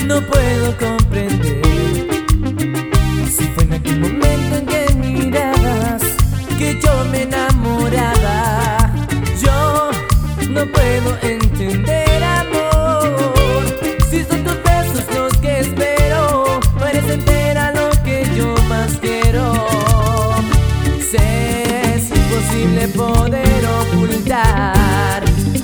no puedo comprender si fue en aquel momento en que mirabas que yo me enamoraba. Yo no puedo entender, amor, si son tus besos los que espero. No eres entera lo que yo más quiero. Sé, es imposible poder ocultar.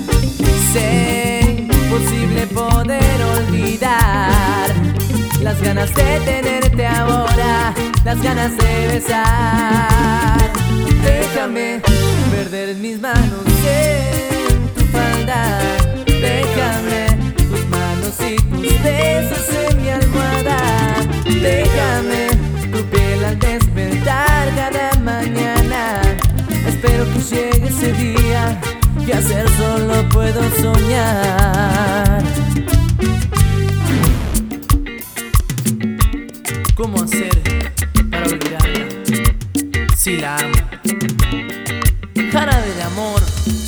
Sé, imposible poder olvidar las ganas de tenerte ahora, las ganas de besar. Déjame perder mis manos en tu falda. Déjame tus manos y tus besos en mi almohada. Déjame tu piel al despertar cada mañana. Espero que llegue ese día, que hacer solo puedo soñar. ¿Cómo hacer para olvidarla si la amo? Jarabe de amor.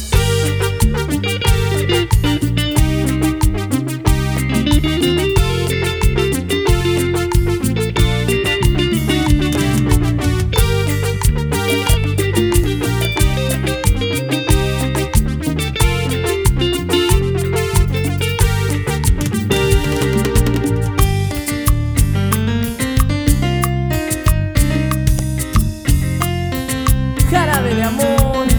Jarabe de amor.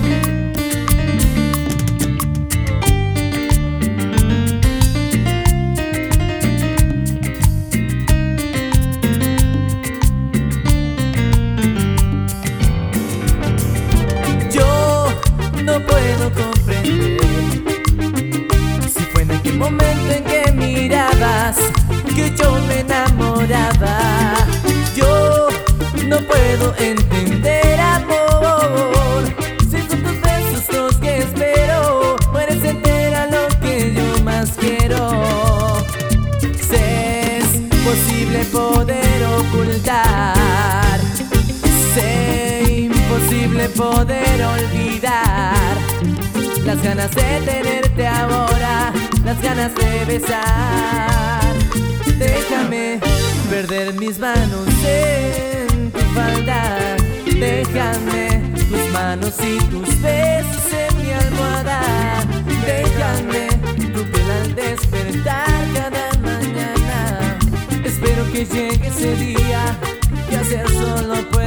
Yo no puedo comprender si fue en aquel momento en que mirabas que yo me enamoraba. Yo no puedo entender, amor, si son tus besos los que espero. No eres entera lo que yo más quiero. Sé, es imposible poder ocultar. Sé, imposible poder olvidar las ganas de tenerte ahora, las ganas de besar. Déjame perder mis manos en tu falda. Déjame tus manos y tus besos en mi almohada. Déjame tu piel al despertar cada mañana. Espero que llegue ese día, que hacer solo